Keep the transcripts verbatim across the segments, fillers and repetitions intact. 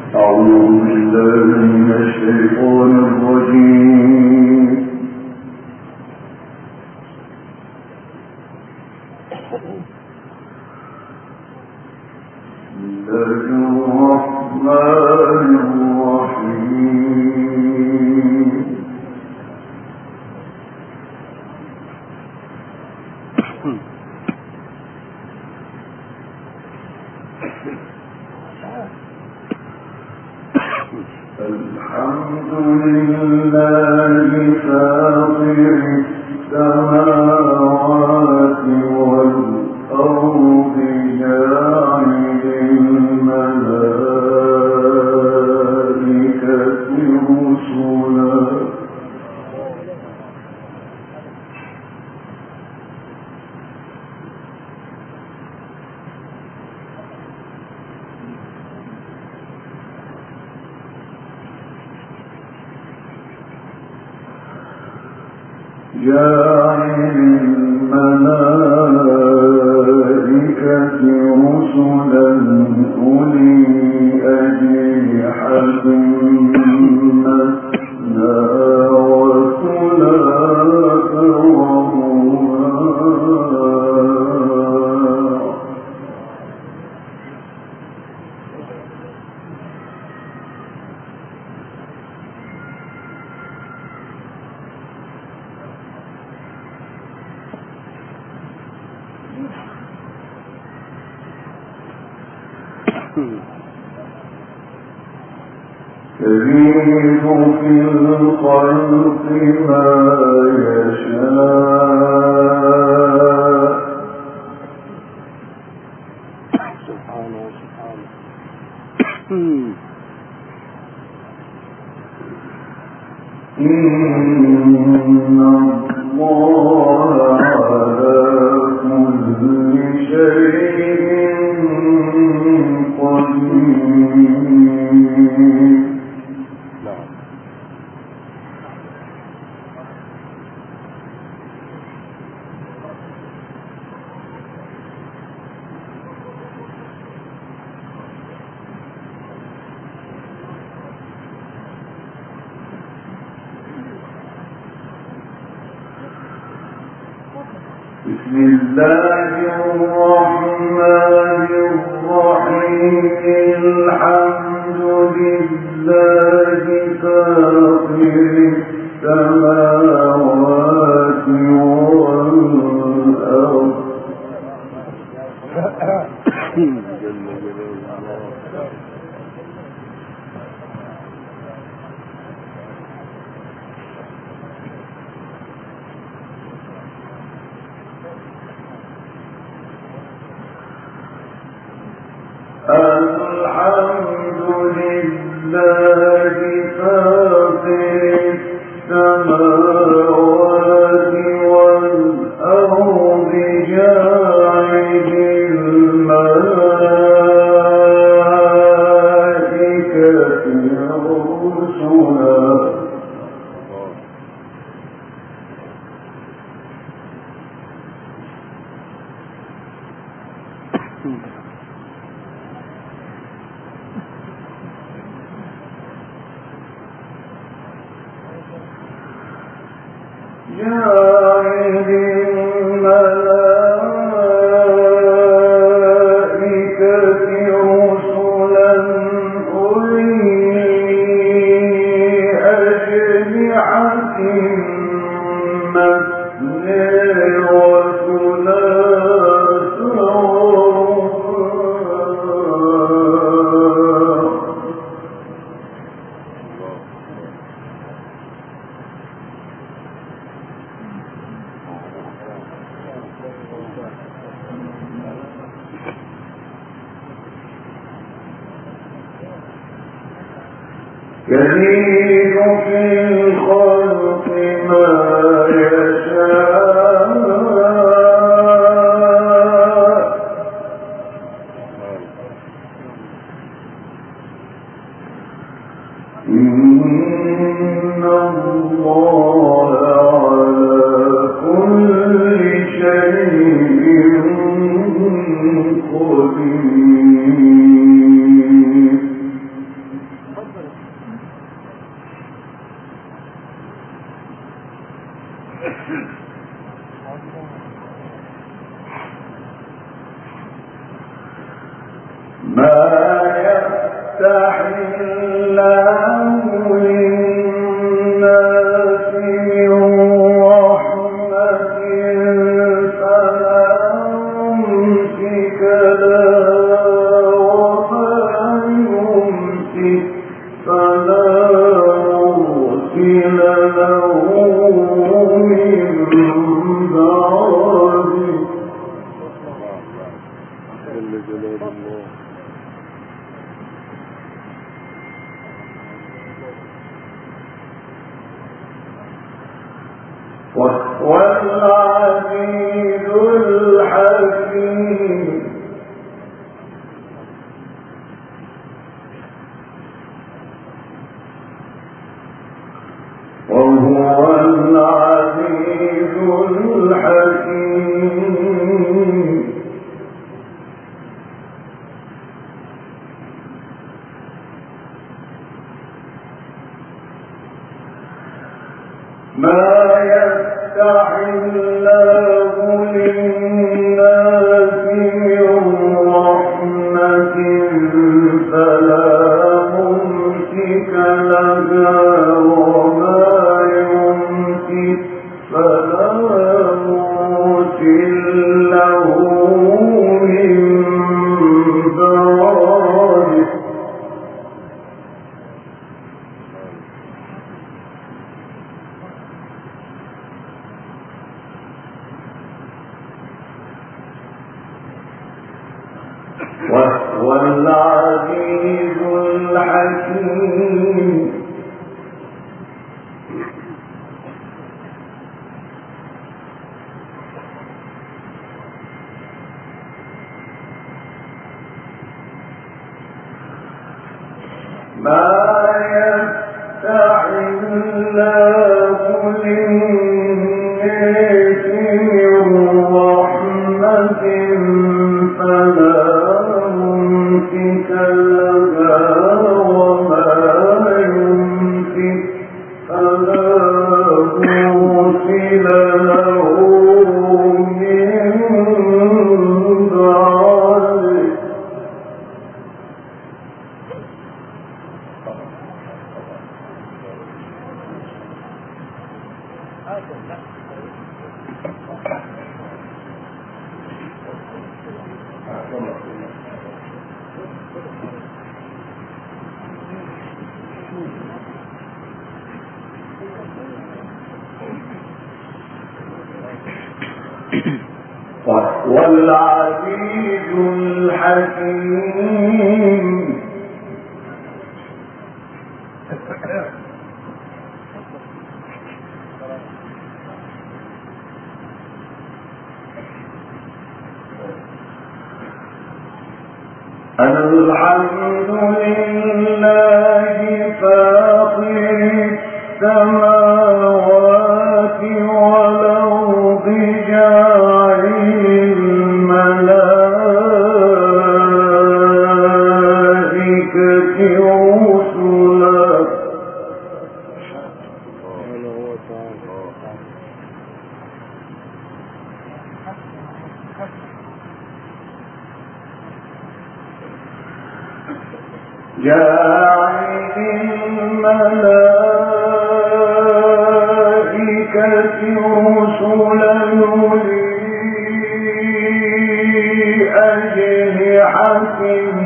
جاعل الملائكة رسلا أولي أجنحة مثنى وثلاث ورباع يزيد في الخلق ما يشاء سبحانه سبحانه إن الله على كل شيء قدير. بسم الله الرحمن الرحيم الحمد لله فاطر السماوات والأرض الحمد لله فاطر السماوات والأرض جاعل الملائكة رسلا جاعل الملائكة رسلا أولي أجنحة مثنى وثلاث ورباع يزيد في الخلق ما يشاء إن الله على كل شيء قدير. والعزيز الحكيم وهو العزيز الحكيم ما يفتح الله للناس من رحمة فلا ممسك لها وما يمسك فلا مرسل له من بعده وهو العزيز الحكيم ما يفتح الله للناس من رحمة فلا ممسك لها وما يمسك فلا مرسل له من بعده وهو العزيز الحكيم الحمد لله فاطر السماوات والأرض جاعل الملائكة رسلا جاعل الملائكة رسلا أولي أجنحة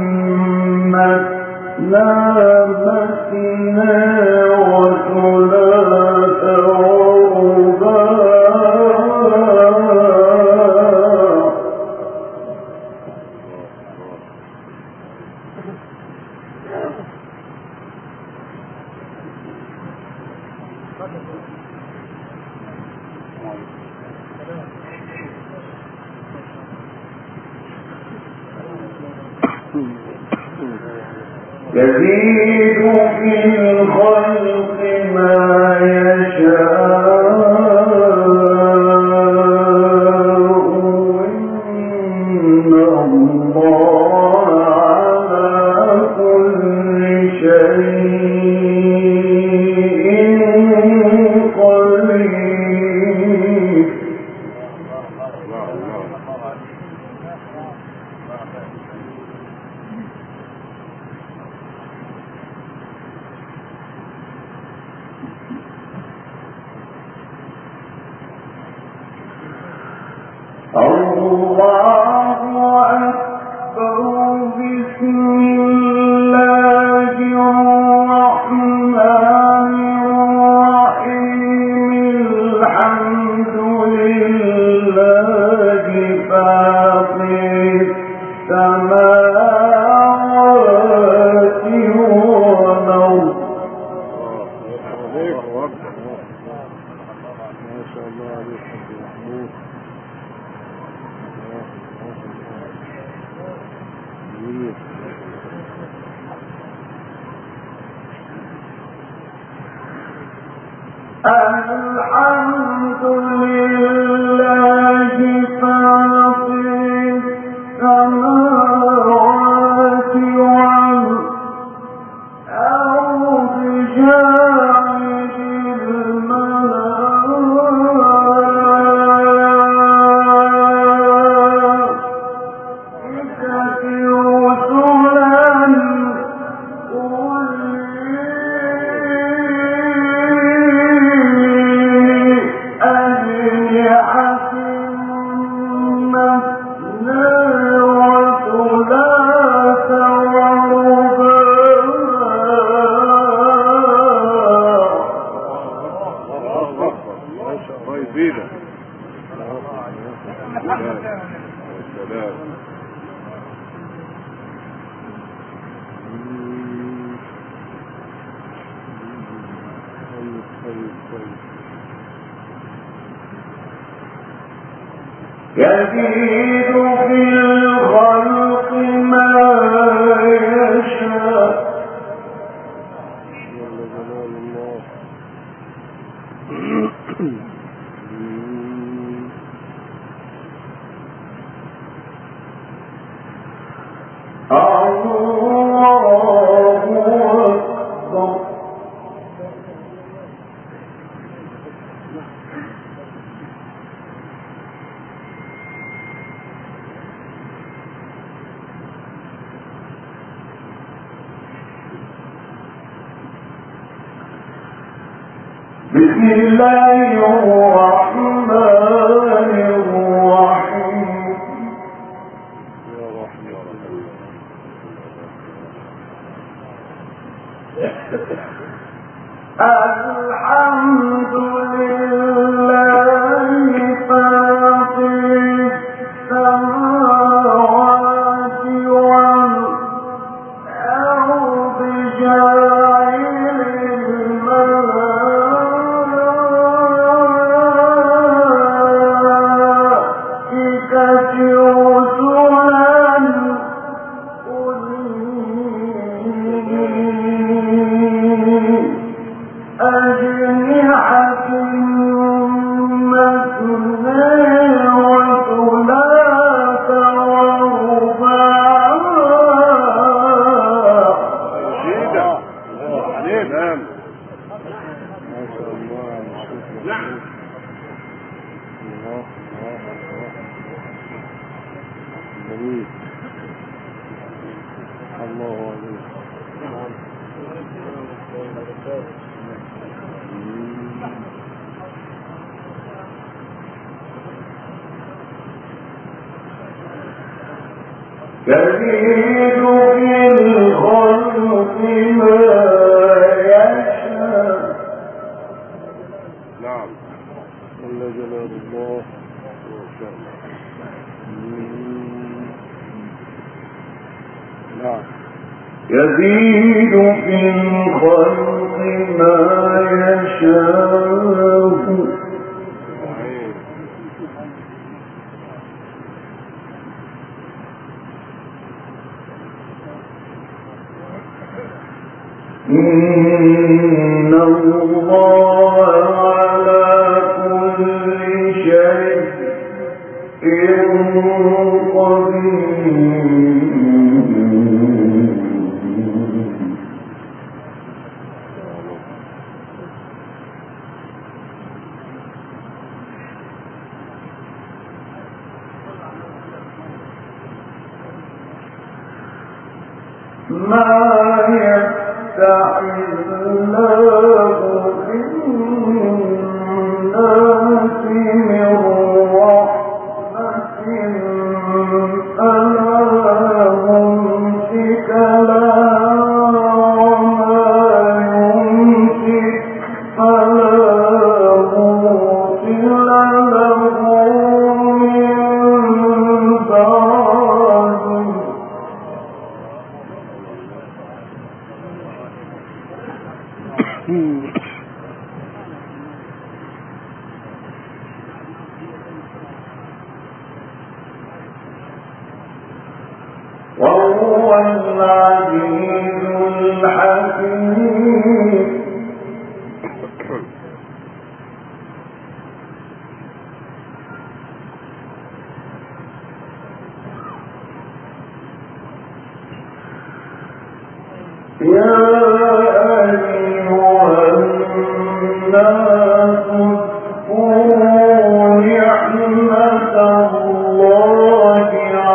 مثنى مثنى وثلاث ورباع يزيد في الخلق ما يشاء إن الله على كل شيء قدير الحمد لله فاطر السماوات والأرض جاعل الملائكة يزيد في الخلق ما يشاء الله أكبر بسم الله الرحمن الرحيم الحمد لله فاطر السماوات والأرض جاعل الملائكة أجنحة مثنى وثلاث ورباع يزيد في الخلق ما يشاء. نعم جل جلال الله. نعم يزيد في الخلق ما يشاء. إن الله على كل شيء قدير. ما يفتح الله للناس من رحمة وهو العزيز الحكيم. يا أيها الناس اذكروا نعمة الله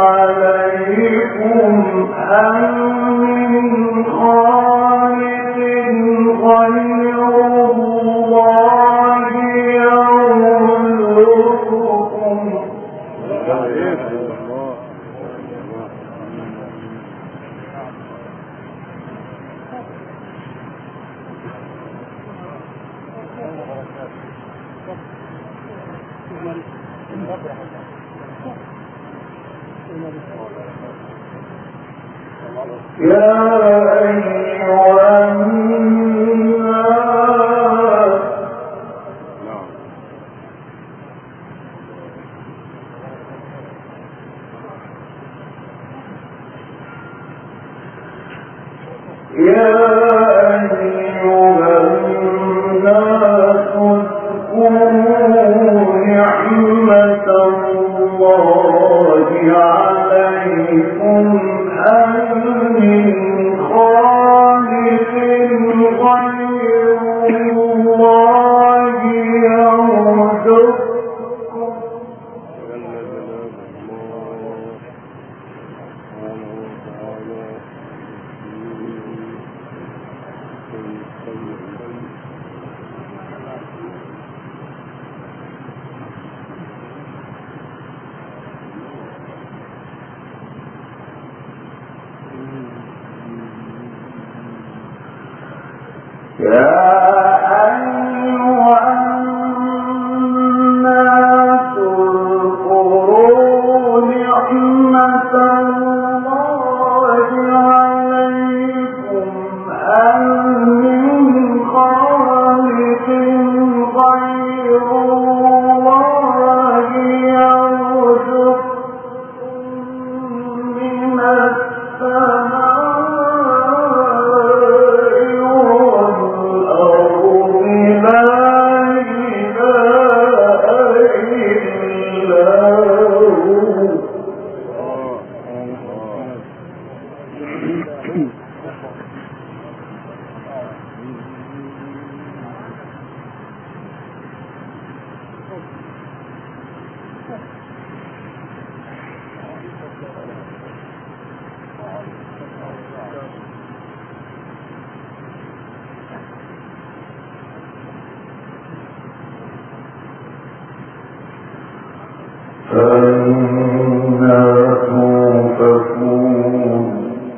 عليكم هل من خالق غير الله يرزقكم. يا أيها الناس يا أيها الناس اذكروا نعمة الله عليكم هل من خالق غير الله يرزقكم. يا أيها الناس اذكروا نعمة الله عليكم هل من خالق غير الله يرزقكم من السماء فأنا توفكون.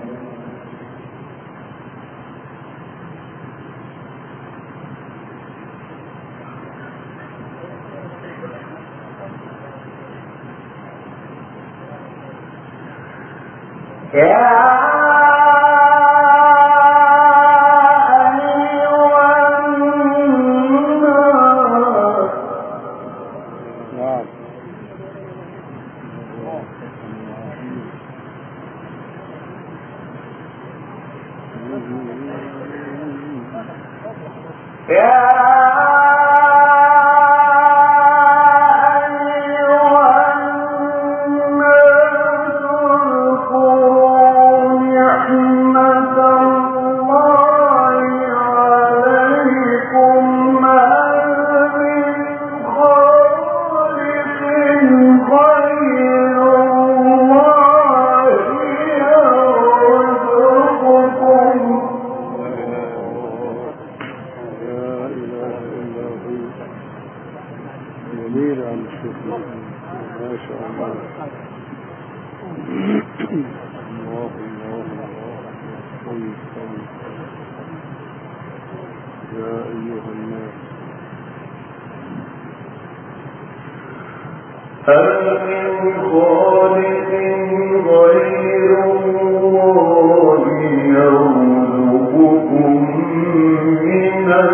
هل من خالق غير الله يرزقكم من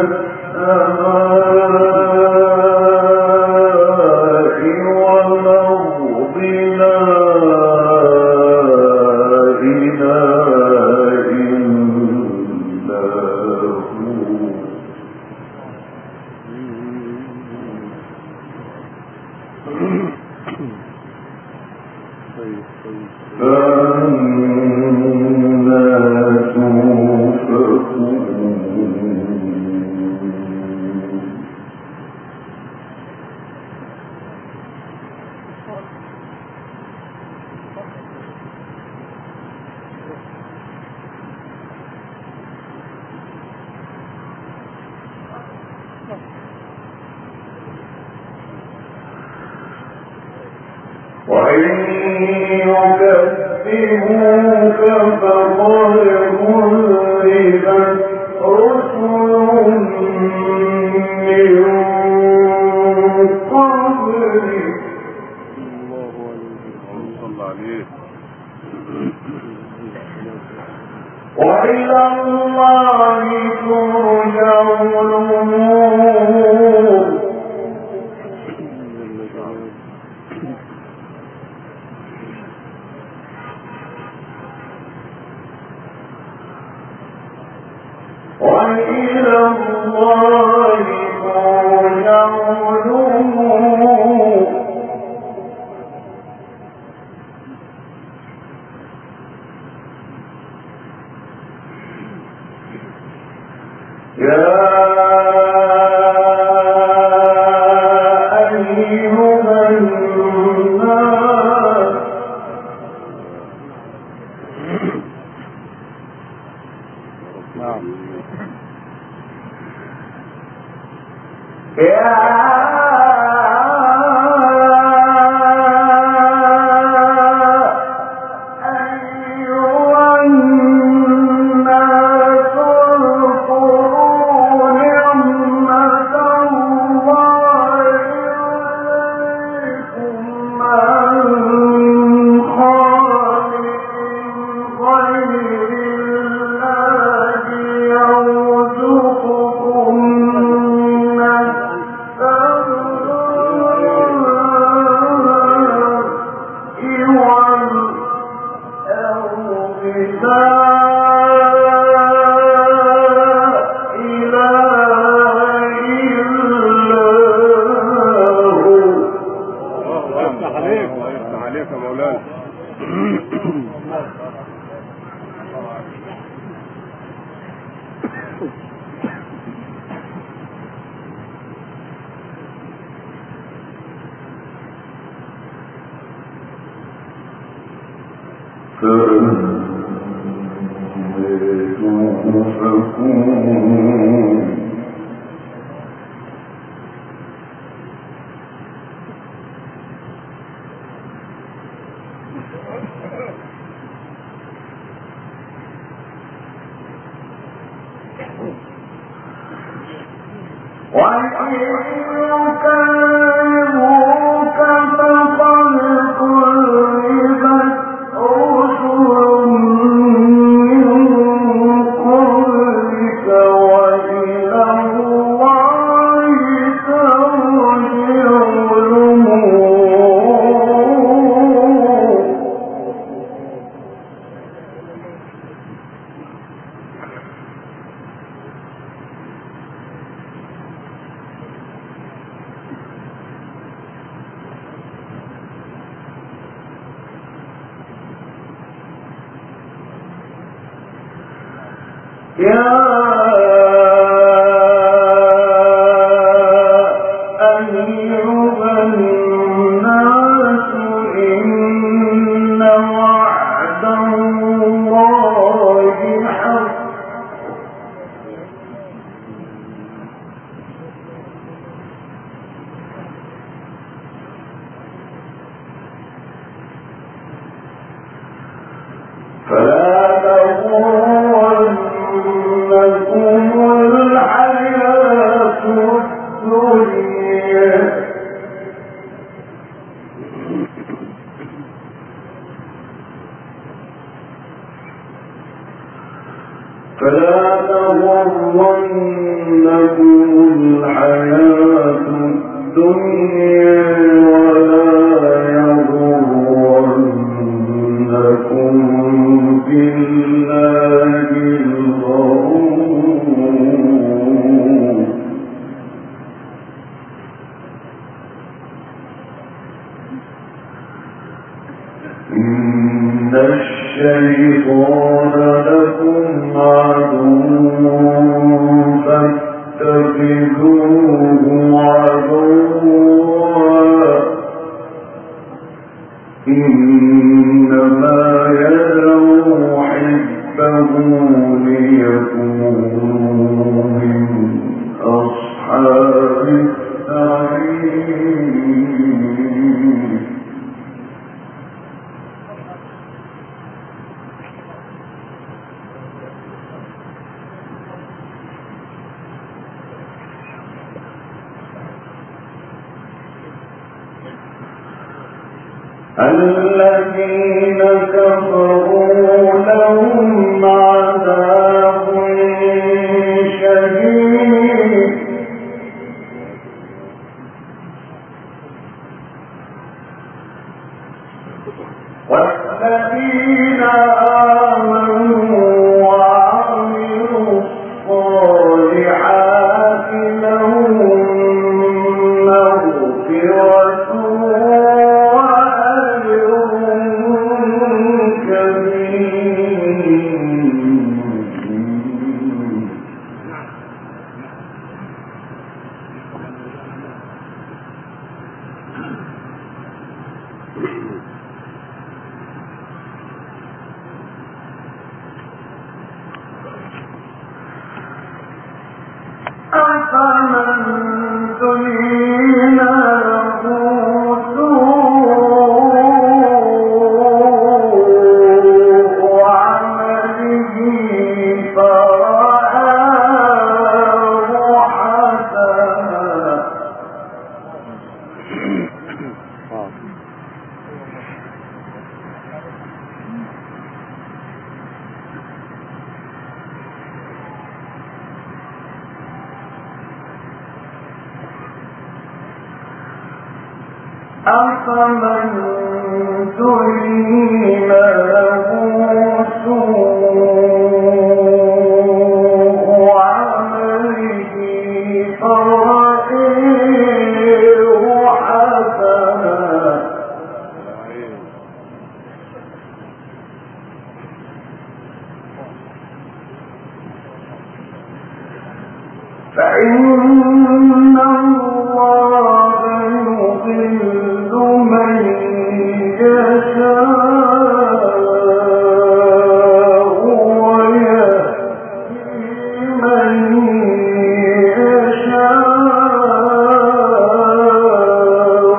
الذين كفروا لهم عذاب شديد والذين آمنوا وعملوا الصالحات لهم مغفرة أفمن زين له سوء عمله فرآه حسنا فإن الله يضل من يشاء ويهدي من يشاء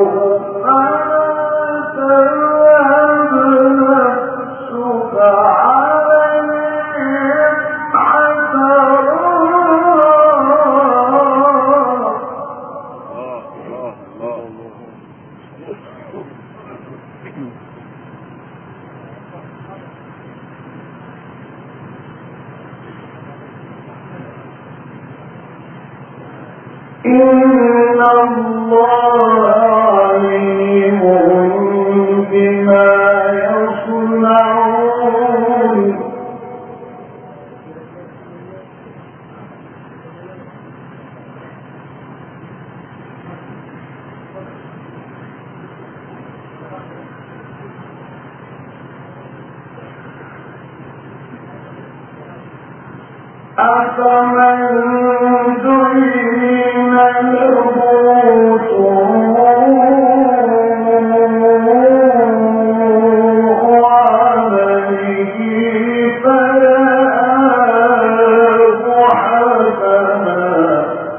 فلا تذهب نفسك عليهم حسرات إن الله عليم بما يصنعون أفمن زين له سوء عمله فرآه حسنا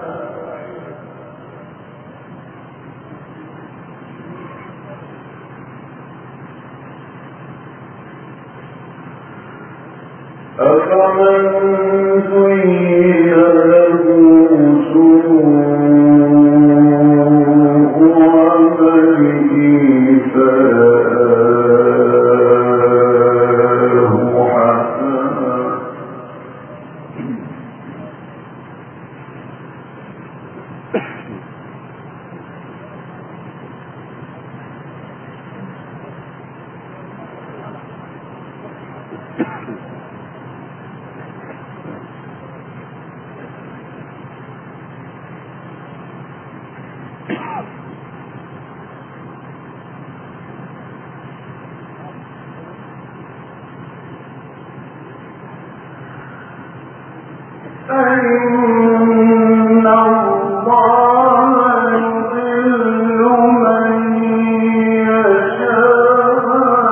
أفمن زين له سوء عمله فرآه حسنا فإن الله يضل من يشاء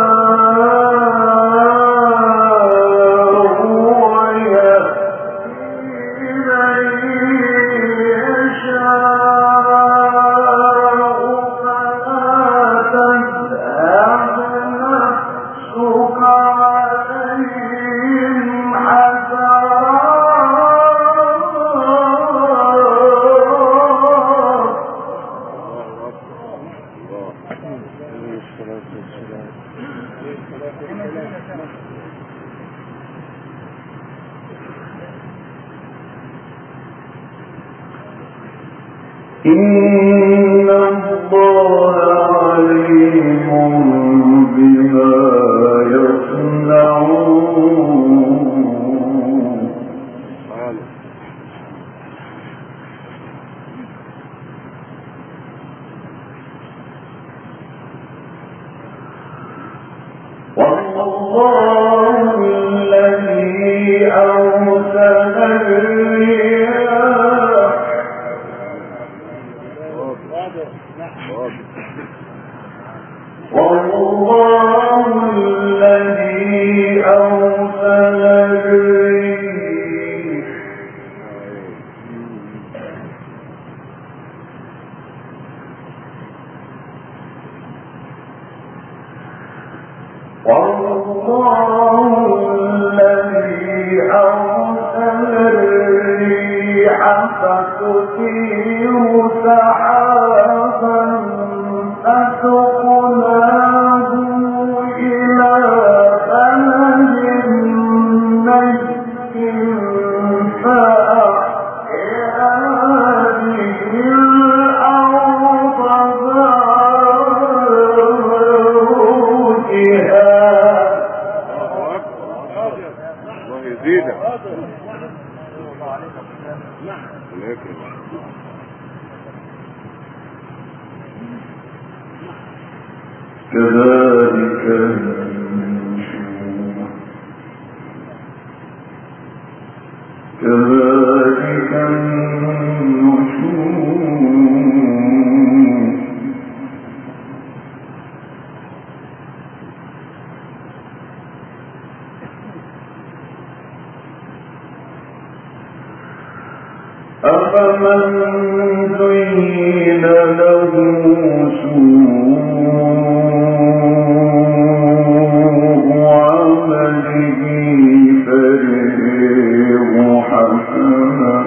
ويهدي من يشاء فلا تذهب نفسك عليهم حسرات إن الله عليم بما يصنعون والله الذي أرسل الرياح والله الذي أرسل الريح والله الذي أرسل الريح فتثير سحابا فسقناه إلى بلد ميت فأحيا به الأرض بعد موتها الله يزيدك كذلك النشور كذلك النشور أفمن زين له سوء عمله فريق حسنا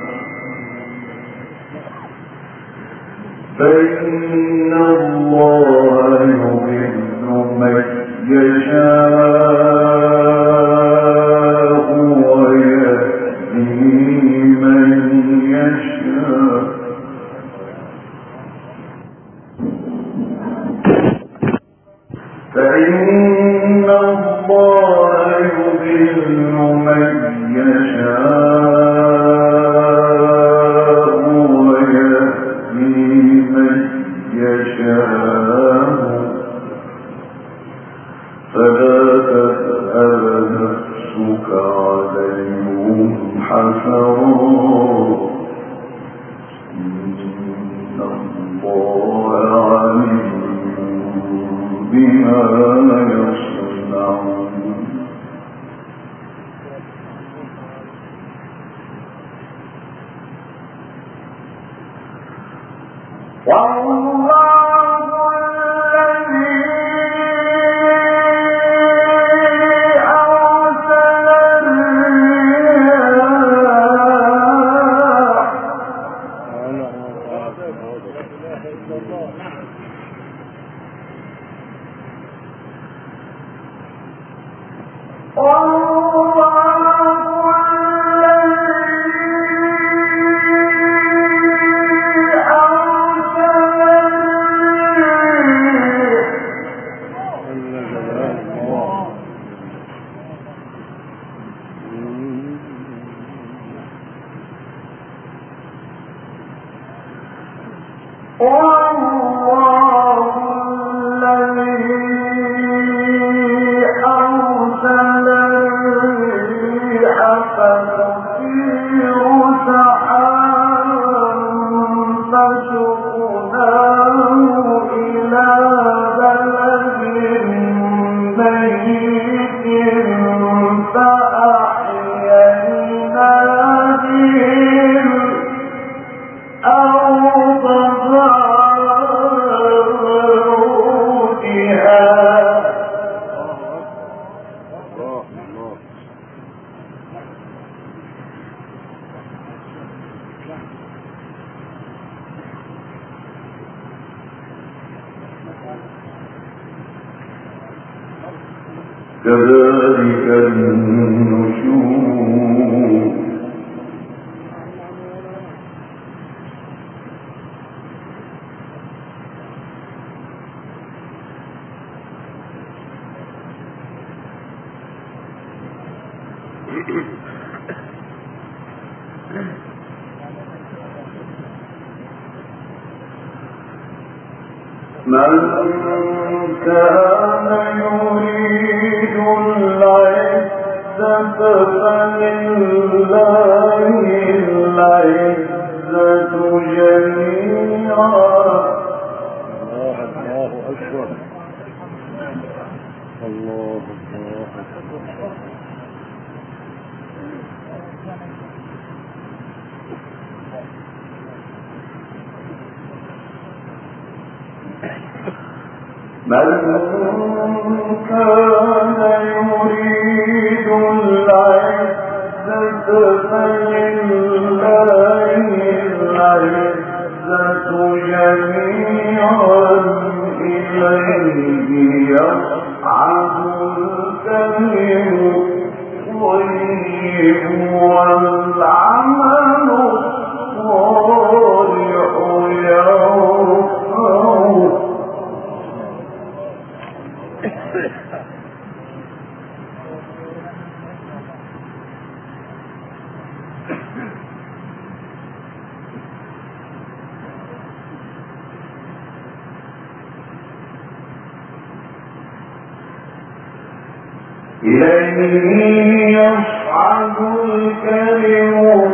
فإن الله يضل من يشاء ويهدي من يشاء فإن الله يضل من يشاء ويهدي من يشاء فلا تذهب نفسك عليهم حسرات إن الله عليم بما يصنعون والله الذي أرسل الرياح كذلك النشور من كان يريد العزة فلله العزة جميعا. الله الله أكبر. الله الله أكبر. من كان يريد العزة فلله العزة جميعا إليه يصعد الكلم الطيب والعمل الصالح يرفعه. إليه يصعد الكلم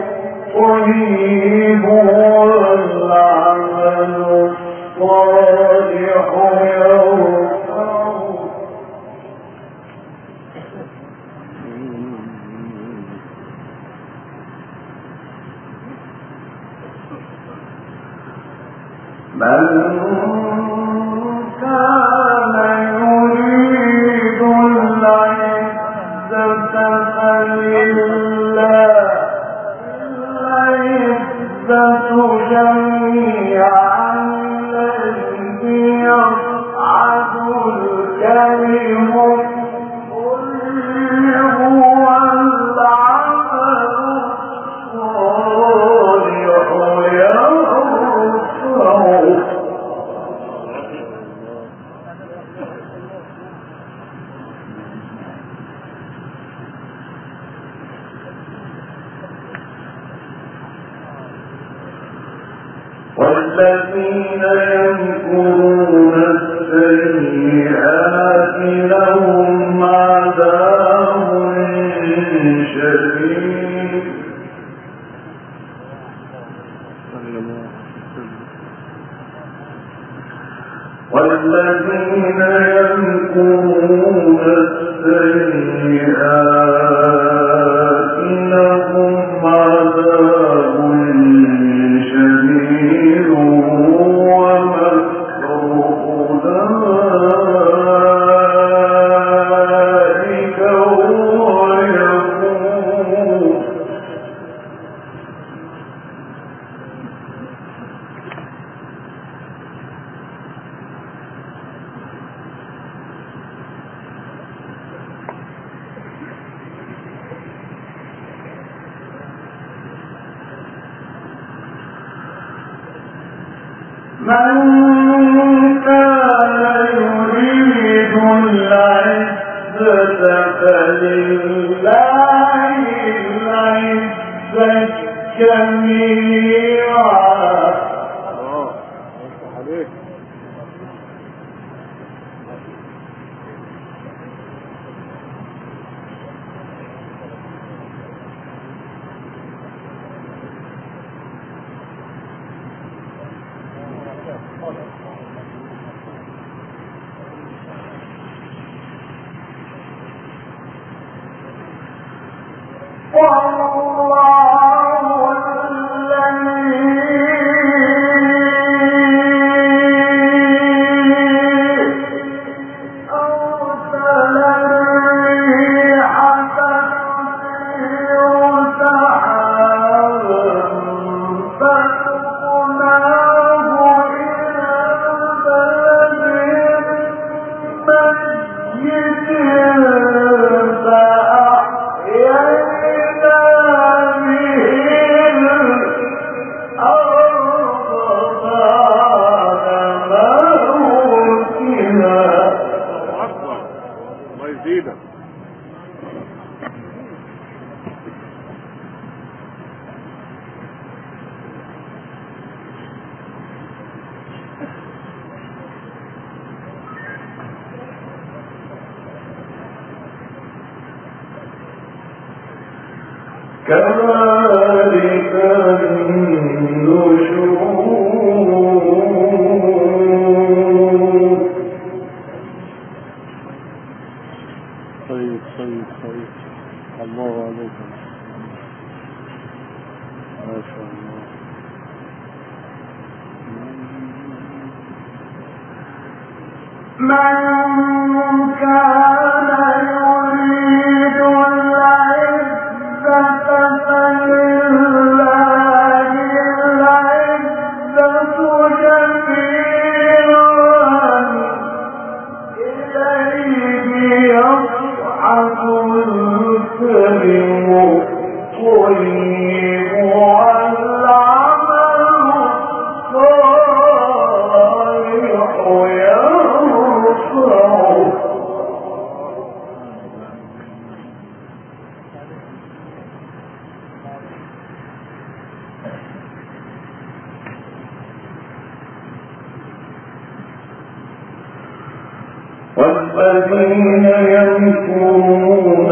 الطيب والعمل الصالح يرفعه. من كان يريد العزة فلله العزة جميعا إليه يصعد الكلم الطيب والعمل الصالح يرفعه. والذين يمكرون السيئات لهم عذاب شديد. والذين يمكرون السيئات لهم عذاب شديد ومكر أولئك هو يبور. من كان يريد العزة فلله العزة جميعا. الله عليك. والله الذي طيب طيب طيب الله عليكم ما شاء الله. من كان يريد العزة فلله العزة جميعا إليه يصعد الكلم الطيب والعمل الصالح يرفعه. والذين يمكرون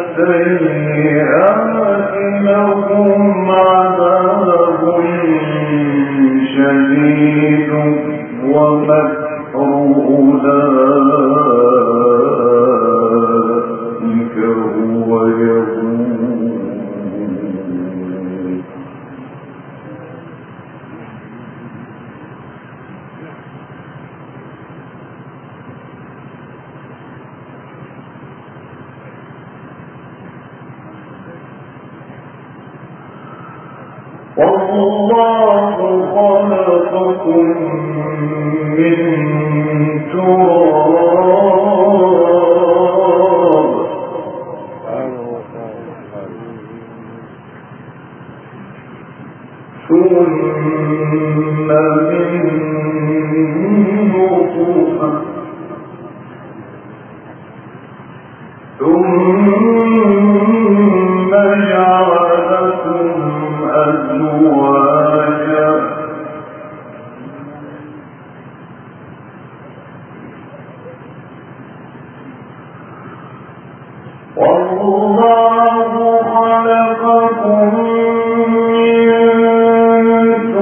السيئات لهم عذاب شديد ومكر أولئك هو يبور. والله خلقكم من تراب ثم من نطفة ثم جعلكم أزواجا والله خلقكم من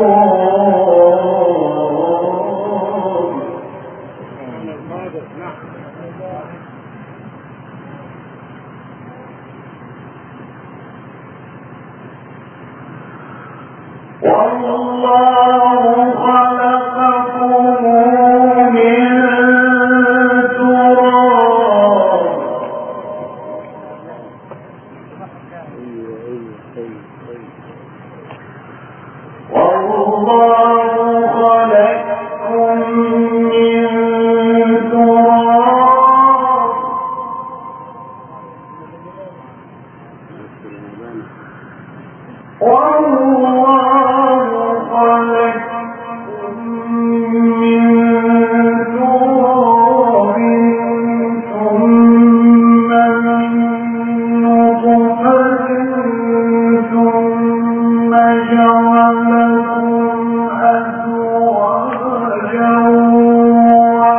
تراب والله خلقكم من تراب والله خلقكم من تراب والله خلقكم من تراب ثم من نطفة ثم جعلكم أزواجا وما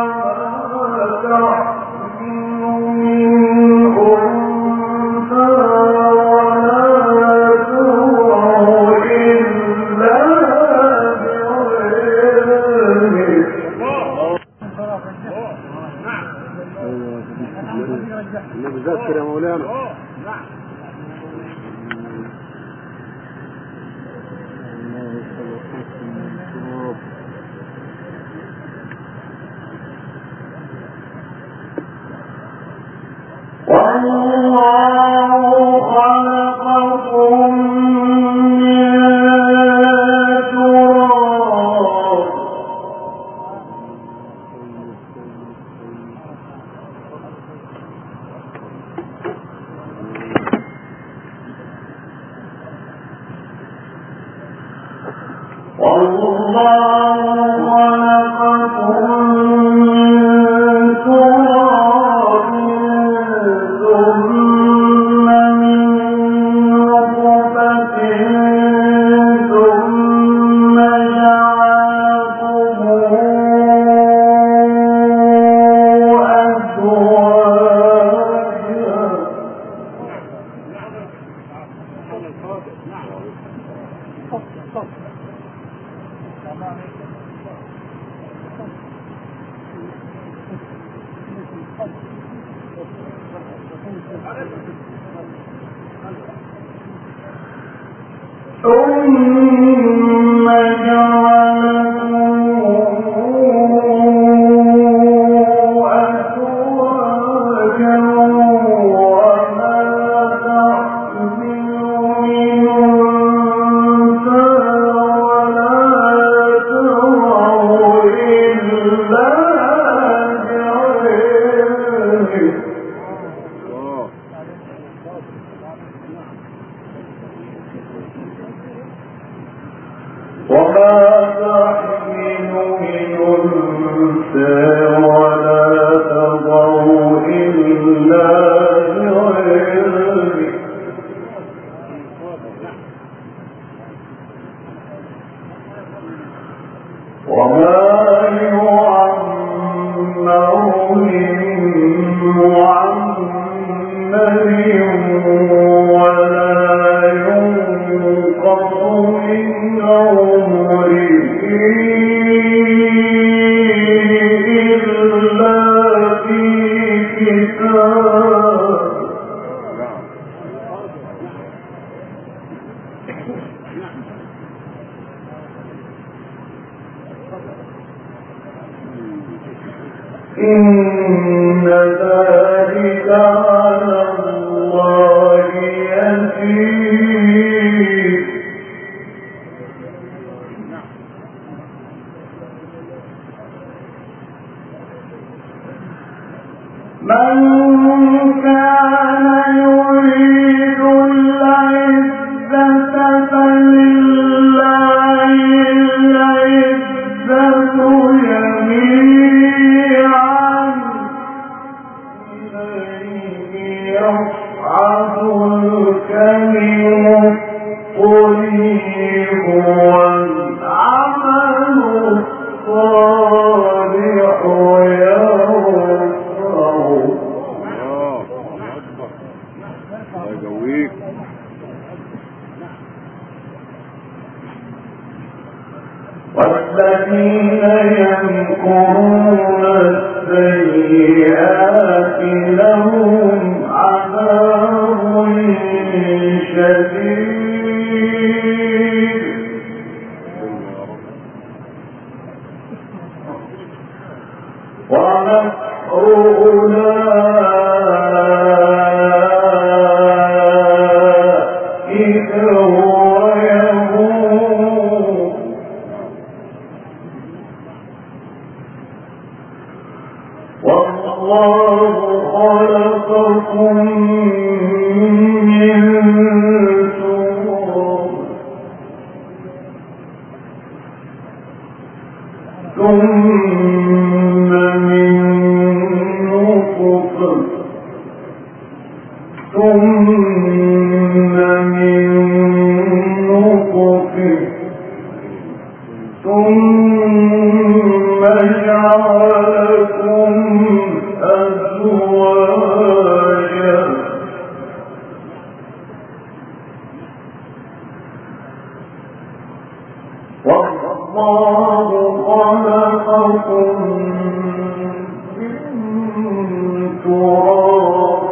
تحمل من أنثى ولا تضع إلا بعلمه. نذكر يا مولانا. والله خلقكم من تراب والله خلقكم من تراب ثم من نطفة ثم جعلكم أزواجا ثم جعلكم أزواجا وما تحمل من أنثى ولا تضع إلا بعلمه وما تحمل من أنثى ولا تضع إلا بعلمه وما يعمر من معمر ولا ينقص من عمره إلا في كتاب إن ذلك على الله يسير من كان يريد العزة فلله العزة جميعا إليه يصعد الكلم الطيب والعمل الصالح يرفعه والذين يمكرون السيئات لهم عذاب شديد ومكر أولئك هو يبور والله خلقكم من تراب ثم من نطفة ثم من نطفة ثم جعلكم أزواجا والله خلقكم من تراب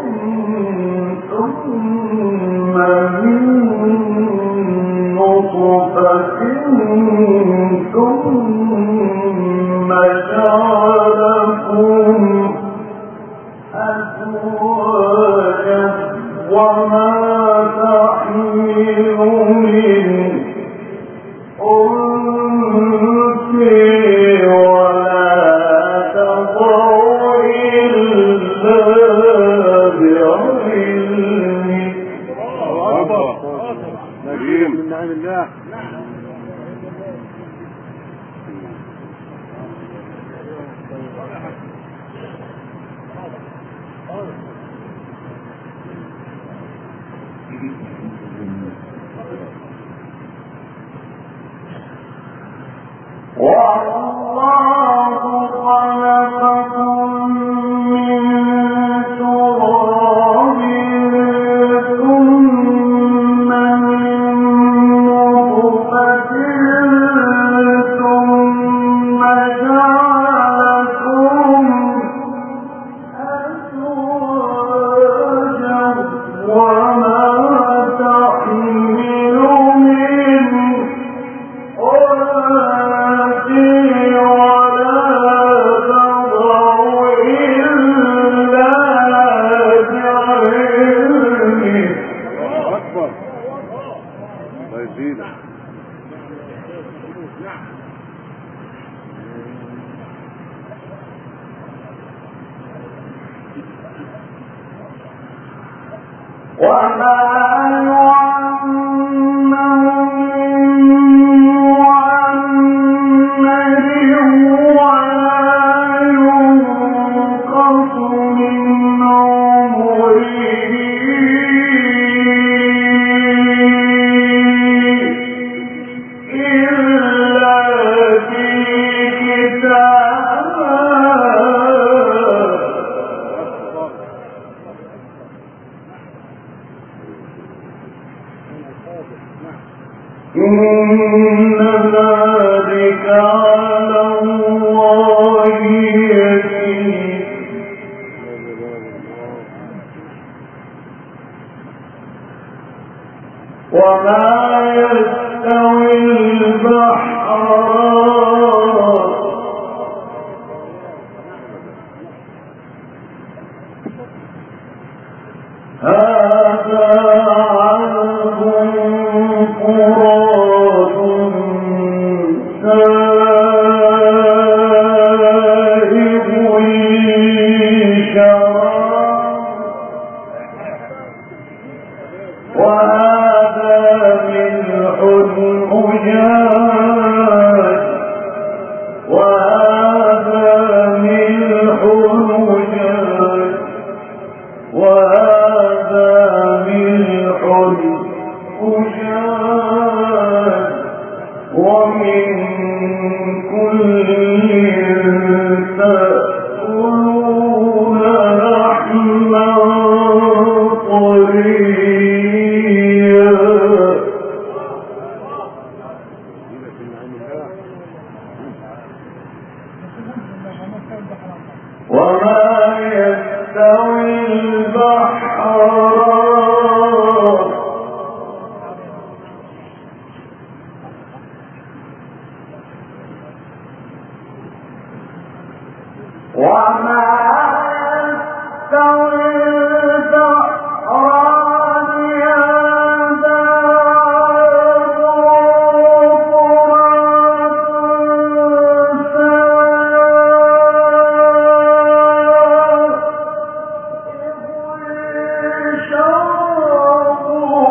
ثم من نطفة ثم جعلكم أزواجا وما تحمل من أنثى ولا تضع إلا بعلمه من نعم الله والله خلقكم من تراب ثم من ويزيدك. وما إن ذلك على الله يسير وما يستوي البحران هذا عذب فرات سائغ شراب وهذا ملح أجاج وهذا ملح أجاج وهذا ملح أجاج ومن كل تأكلون لحما طريا وما يستوي البحران وما يستوي البحران هذا عذب فرات سائغ شرابه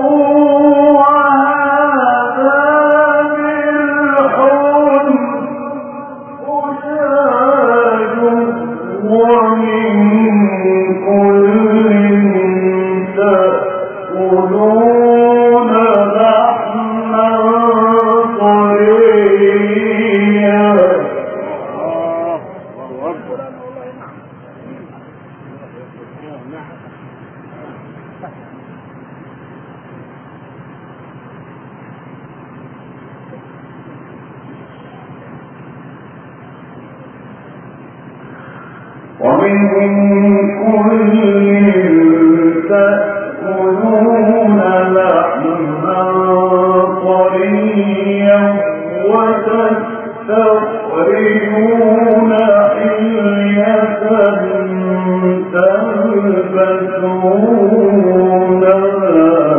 وهذا ملح أجاج ومن كل تأكلون لحما طريا الله أكبر. ومن كل تأكلون لحما طريا وتستخرجون حلية تلبسونها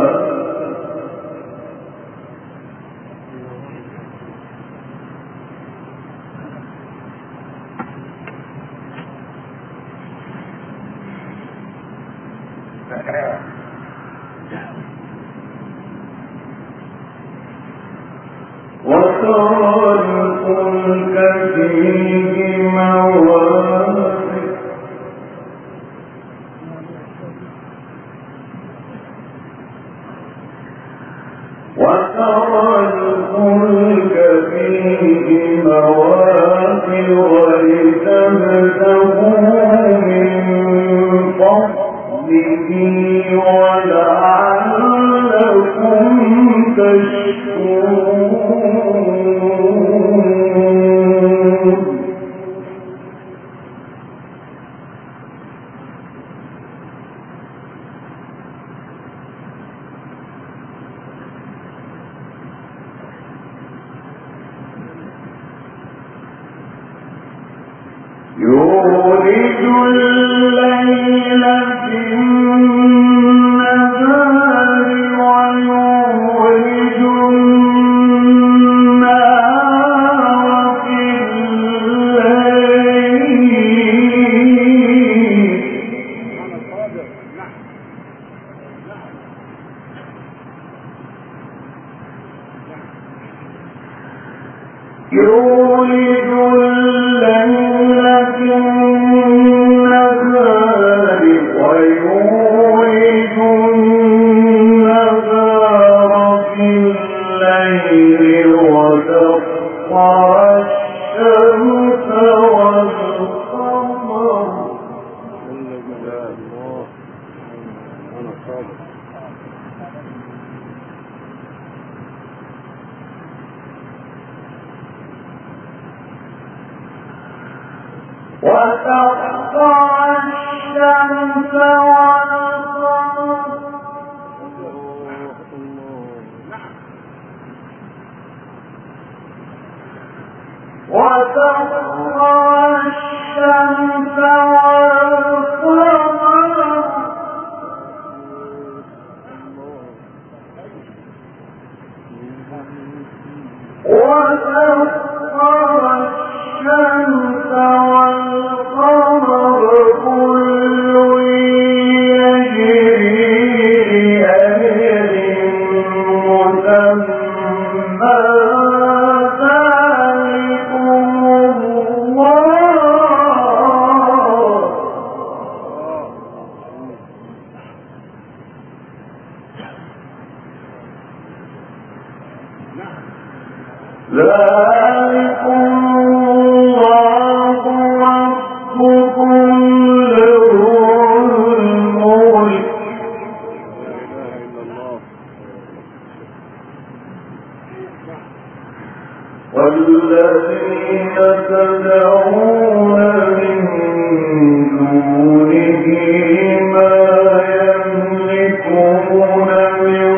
وترى الفلك فيه مواخر وترى الفلك فيه مواخر ولتبتغوا من فضله ولعلكم تشكرون يولج الليل في النهار ويولج يولج الليل في النهار ويولج النهار في الليل وسخر الشمس والقمر وسخر الشمس والقمر وسخر الشمس والقمر وسخر الشمس والقمر كل يجري لأجل مسمى ذلكم الله ذلكم الله ربكم له الملك والذين تدعون من دونه ما يملكون من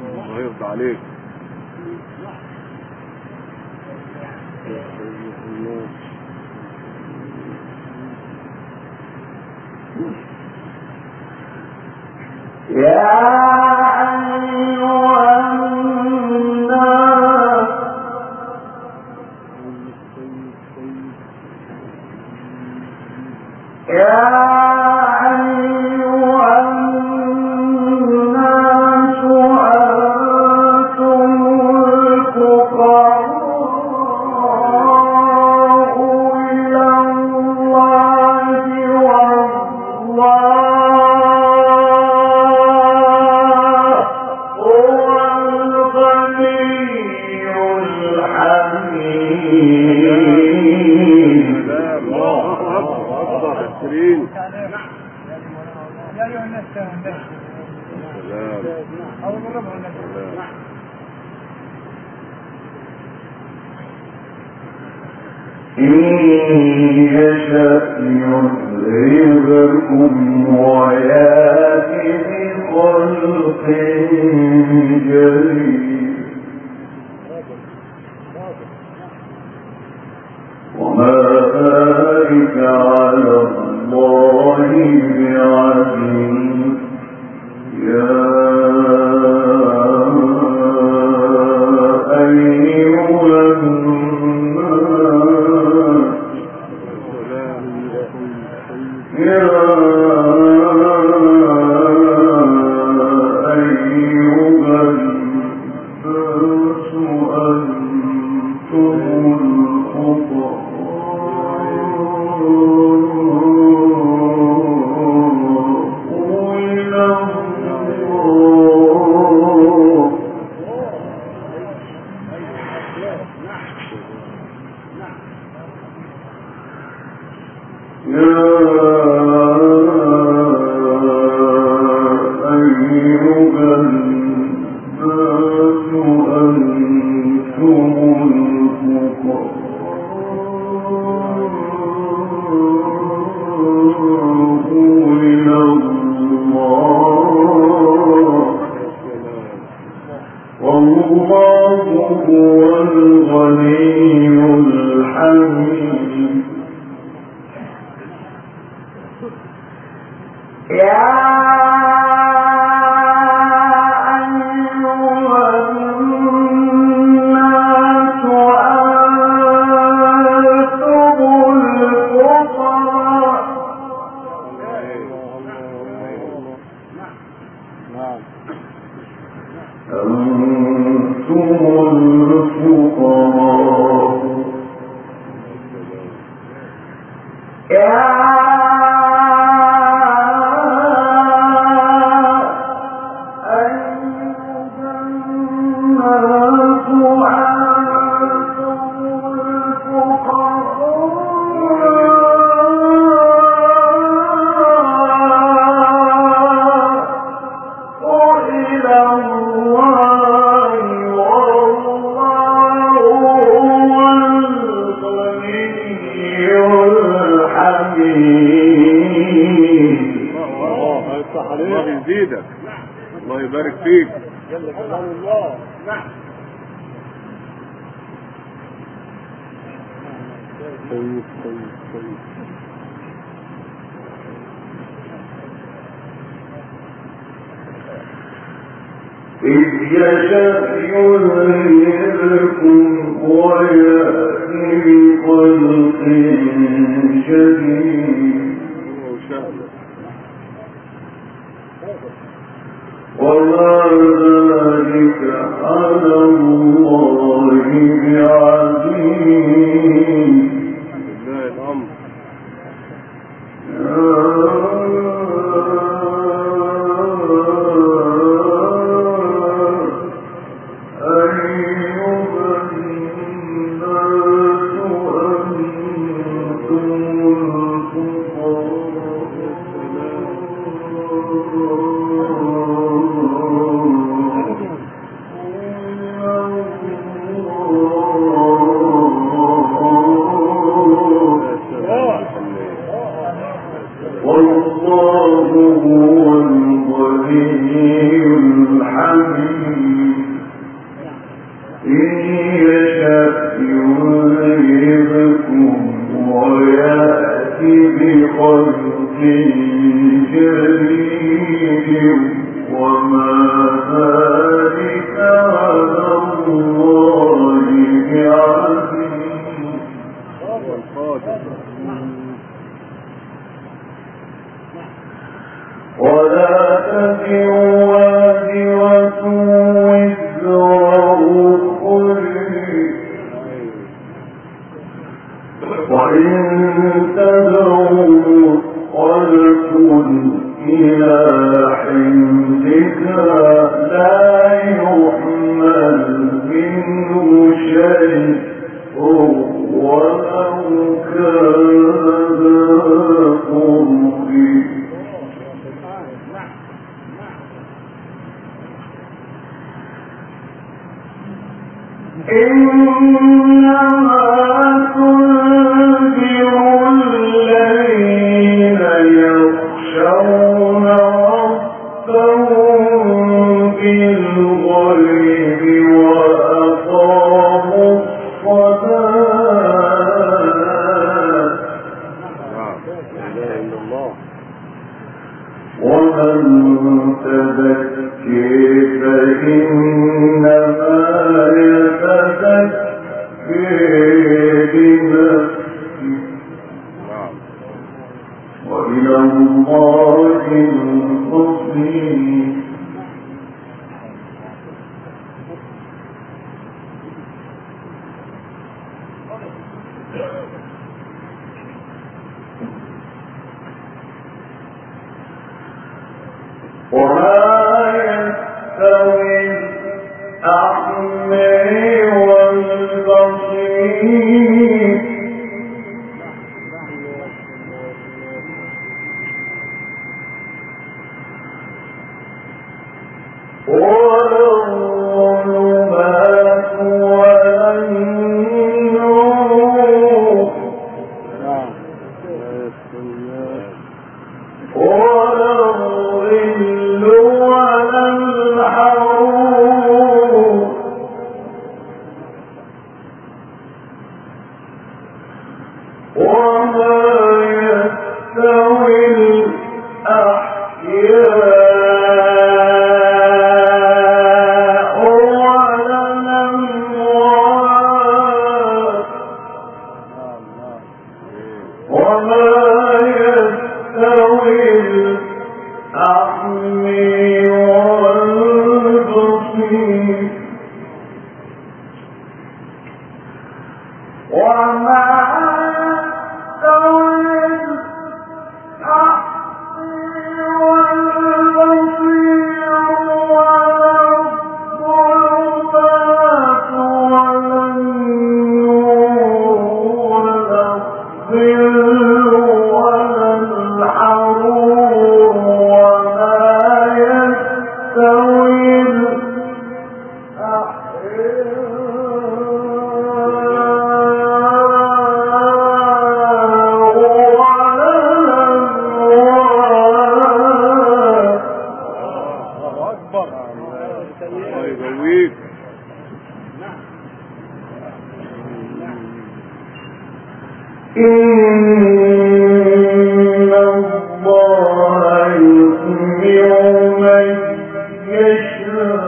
عليك. بخلق جديد ولا تزر وازرة وزر أخرى وإن تدع مثقلة إلى حملها لا يحمل منه شيء ولو كان ذا قرب إنما تنذر الذين يخشون ربهم بالغيب وأقاموا الصلاة ومن تزكي فإنما يتزكي لنفسه وإلى الله المصير وما يستوي الأعمى والبصير ولا الظلمات ولا النور ولا الظل ولا الحرور وما يستوي الأحياء ولا الأموات وما يستوي الأعمى والبصير وما يستوي الأعمى والبصير ولا الظلمات ولا النور ولا الظل ولا الحرور وما يستوي إن الله يسمع من يشاء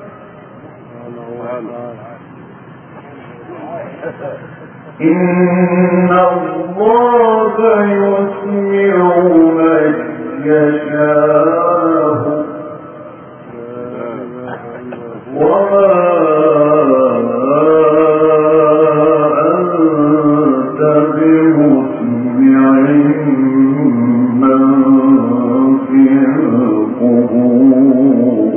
إن الله يسمع من يشاء وما أنت بمسمع من في القبور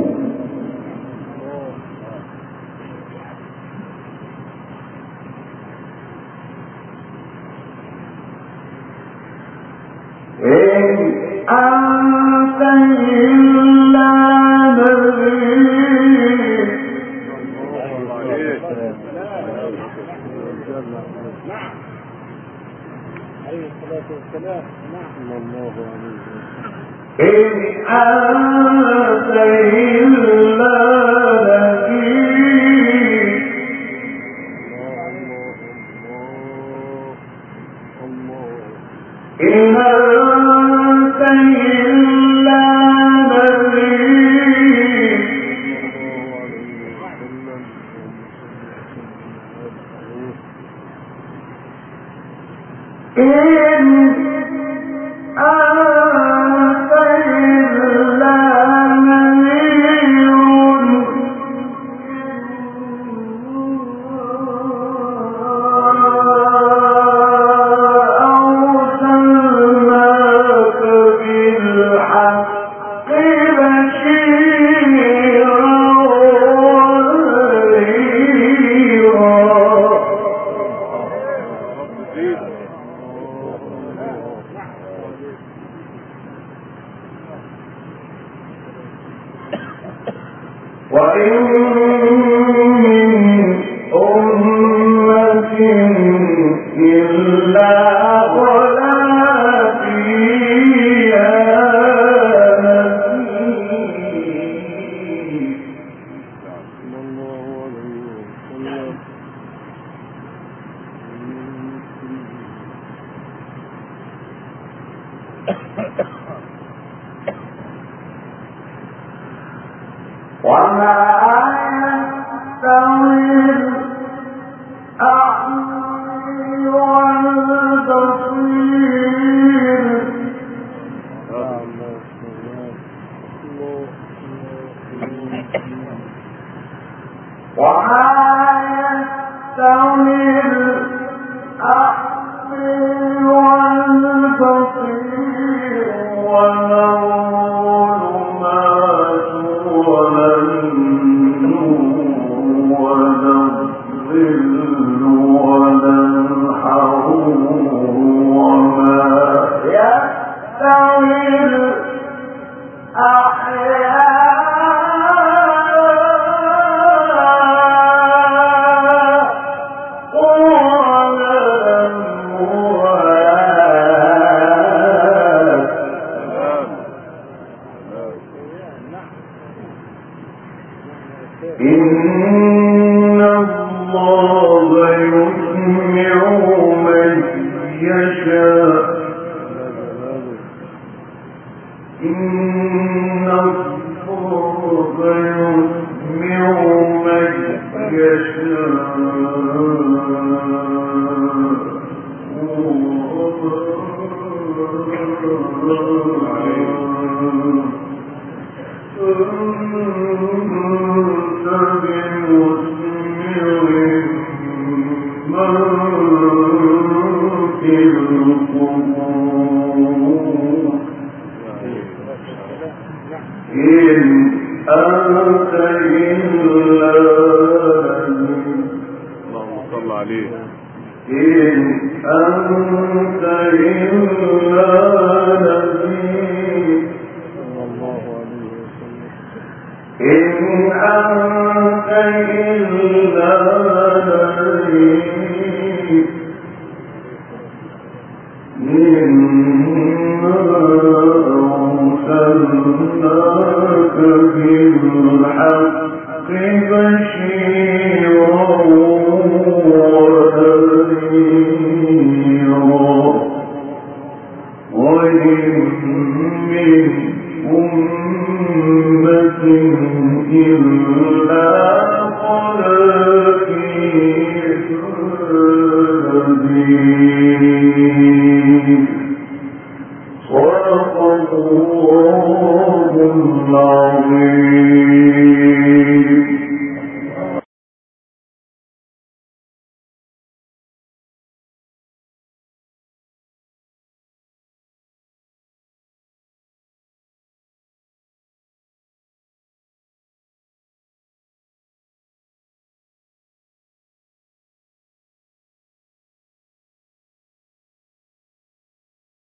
إن أنت إلا نذير إن أنت إلا نذير إن أنت إلا نذير صدق الله العظيم.